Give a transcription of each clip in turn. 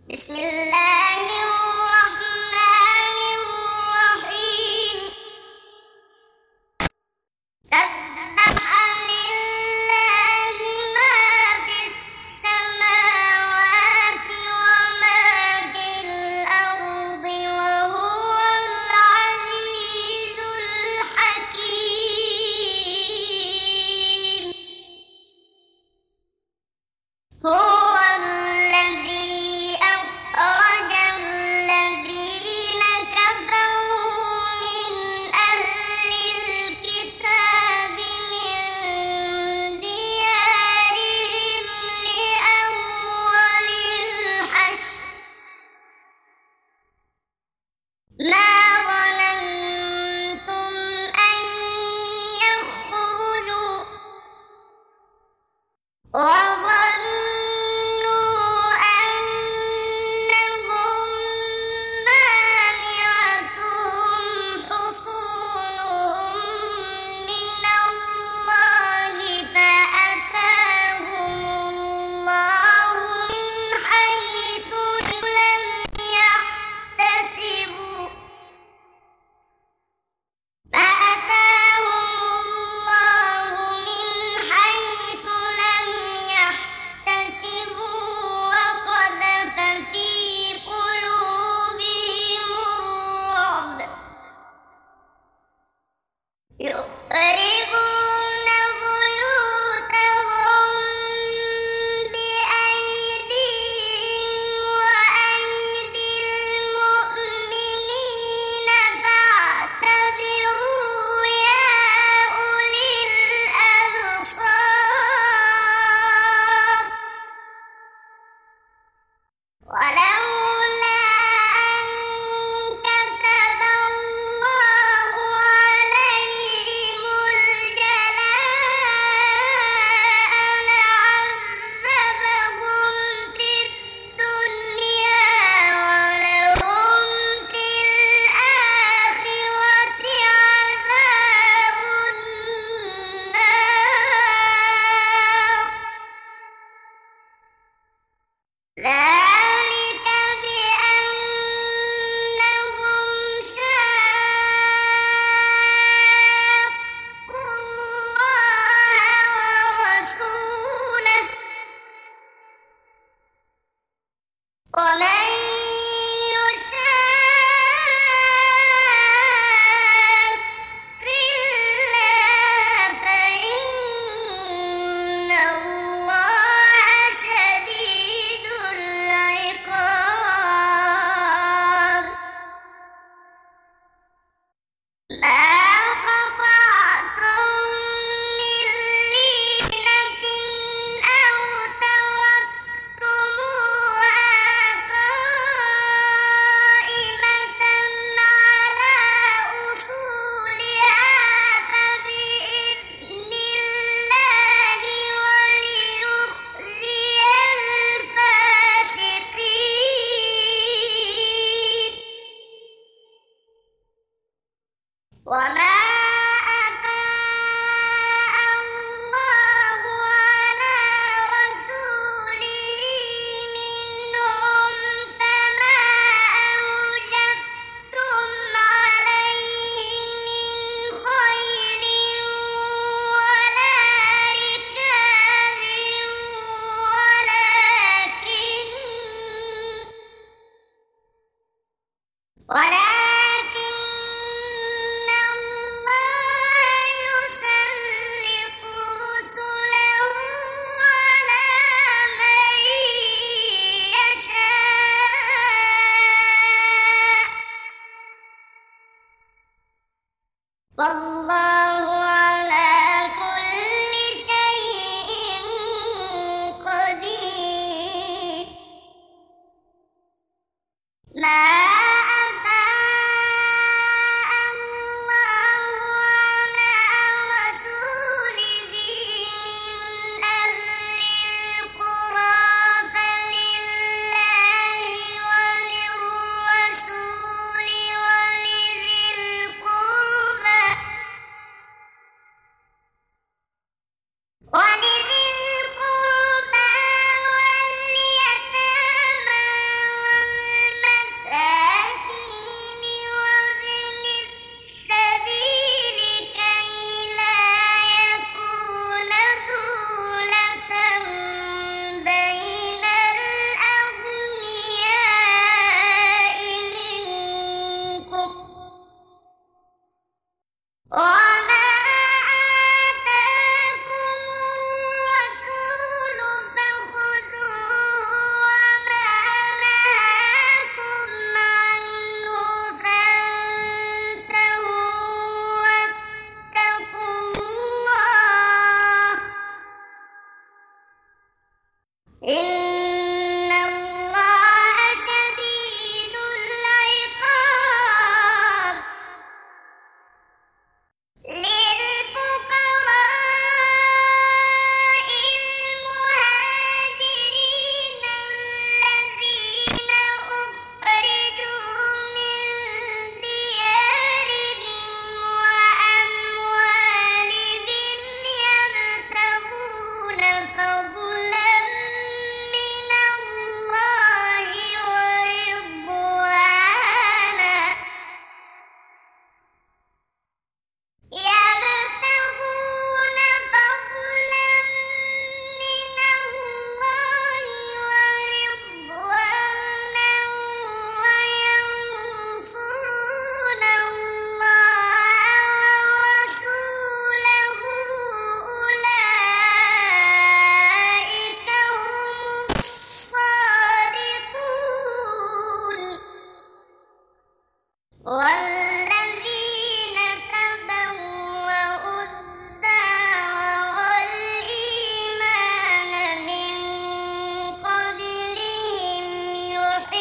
بسم الله الرحمن الرحيم. سبح لله ما في السماوات وما في الأرض وهو العزيز الحكيم. هو الذي أخرج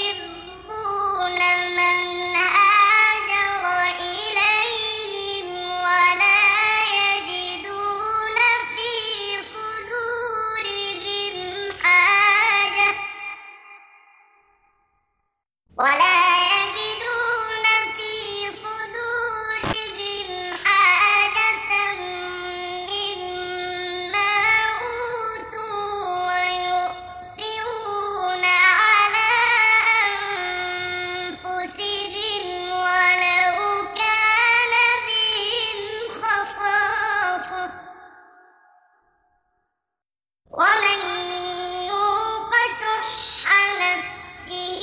يحبون من هاجر إليهم ولا يجدون في صدورهم حاجة مما أوتوا ويؤثرون على أنفسهم ولو كان بهم خصاصة ومن يوق شح نفسه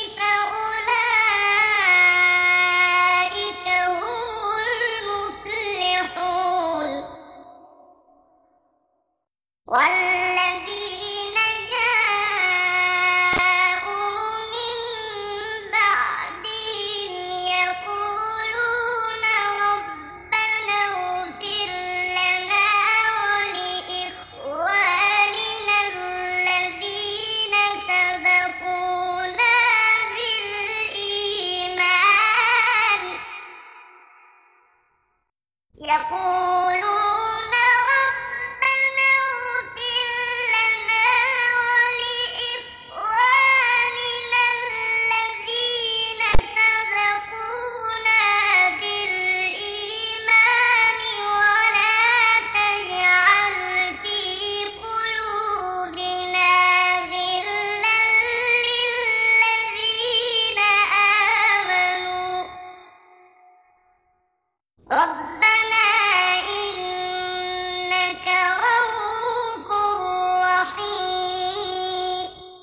فأولئك هم المفلحون والذين جاءوا من بعدهم يقولون ربنا اغفر لنا ولإخواننا الذين سبقونا بالإيمان يقولون ربنا اغفر لنا ولإخواننا الذين سبقونا بالإيمان ولا تجعل في قلوبنا غلا للذين آمنوا ربنا إنك رؤوف رحيم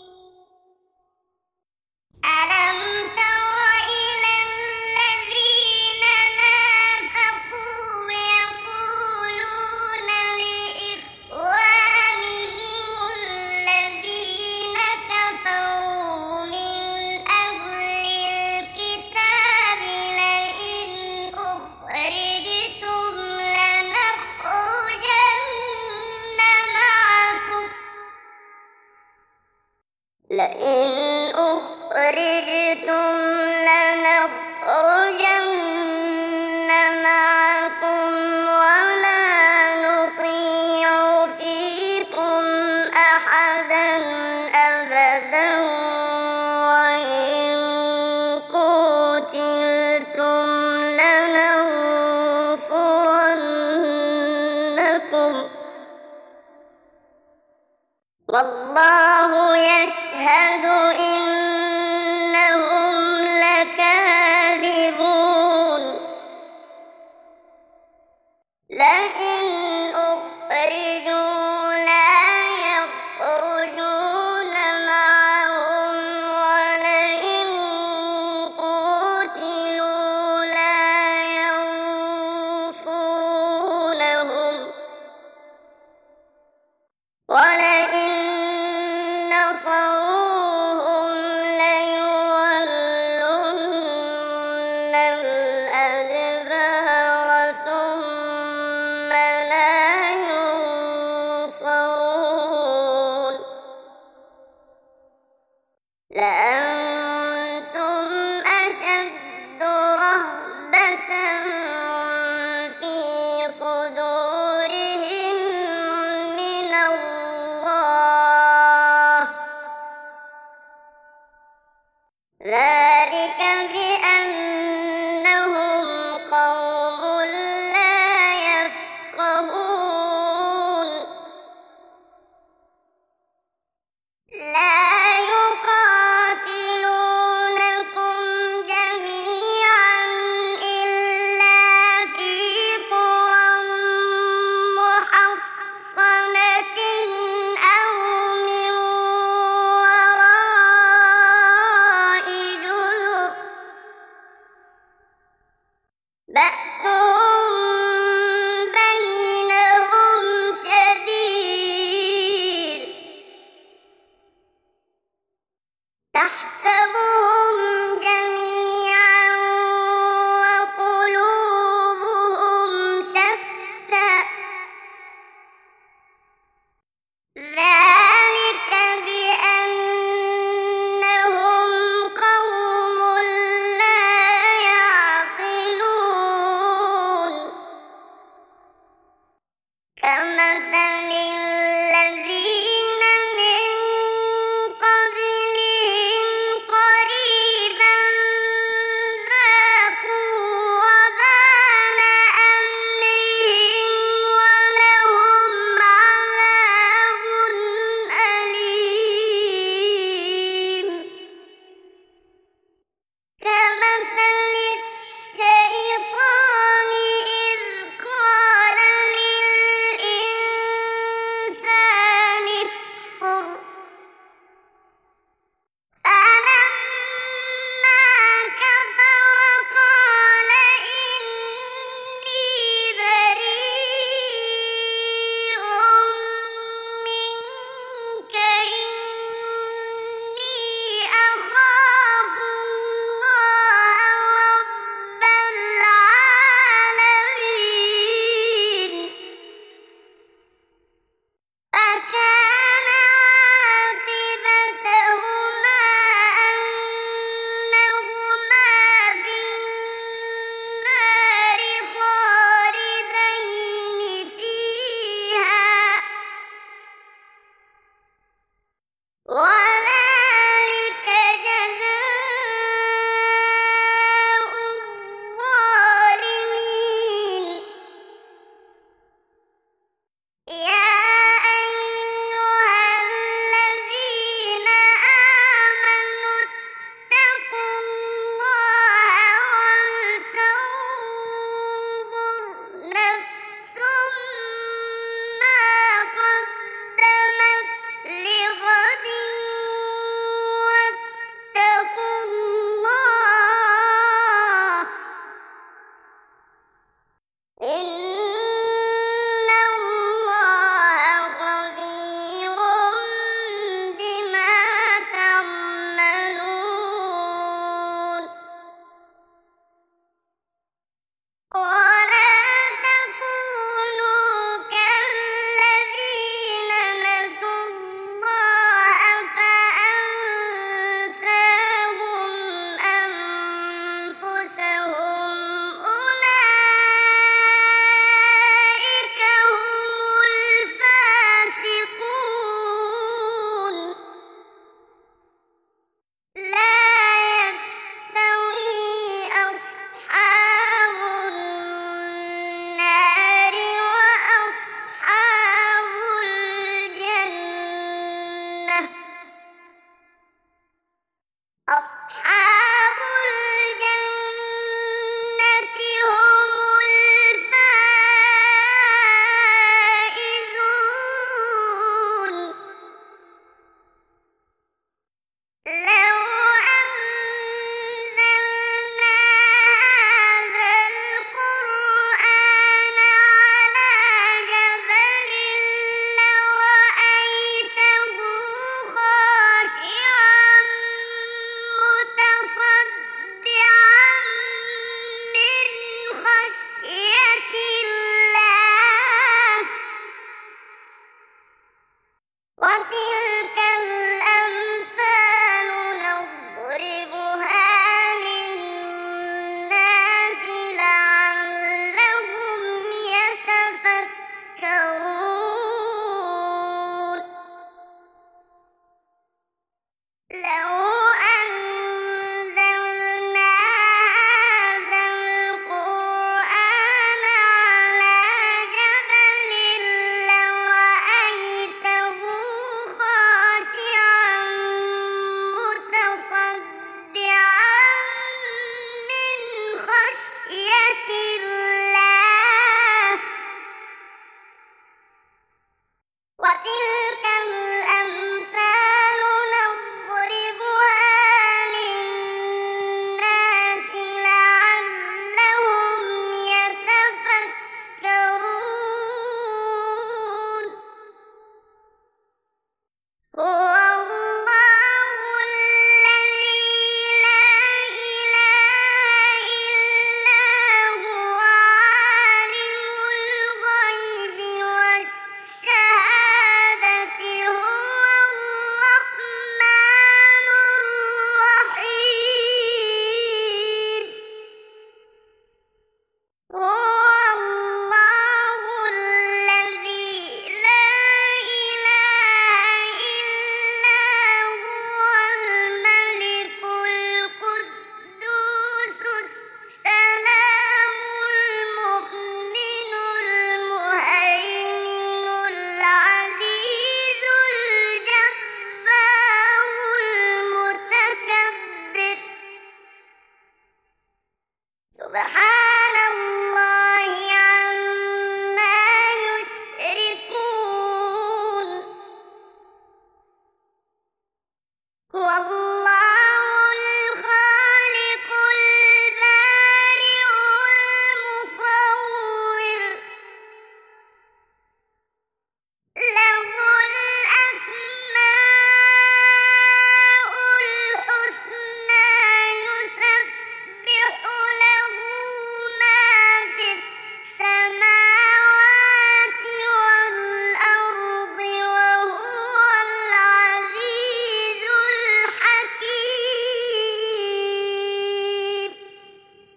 ألم تر إلى الذين نافقوا يقولون لإخوانهم الذين كفروا من أهل الكتاب لئن أخرجتم لنخرجن معكم ولا نطيع فيكم أحدا أبدا وإن قتلتم لننصرنكم والله يشهد إنهم لكاذبون لئن أخرجوا لا يخرجون معهم ولئن قتلوا لا ينصرونهم ولئن نصروهم ليولن الأدبار ثم لا ينصرون لأنتم أشد رهبة في صدورهم من الله ذلك بأنهم قوم لا يفقهون لا يقاتلونكم جميعا إلا في قرى محصنة أو من وراء جدر بأسهم بينهم شديد تحسبهم جميعا وقلوبهم شتى ذلك بأنهم أصحاب الجنة هم الفائزون لو أنزلنا هذا القرآن على جبل لرأيته خاشعا متصدعا من خشية الله وتلك الأمثال نضربها للناس لعلهم يتفكرون لو أنزلنا هذا القرآن على جبل لرأيته خاشعا متصدعا من خشية الله وتلك الأمثال نضربها للناس لعلهم يتفكرون هو الله الذي لا إله إلا هو عالم الغيب والشهادة هو الرحمن الرحيم هو الله الذي لا إله إلا هو الملك القدوس السلام المؤمن المهيمن العزيز الجبار المتكبر سبحان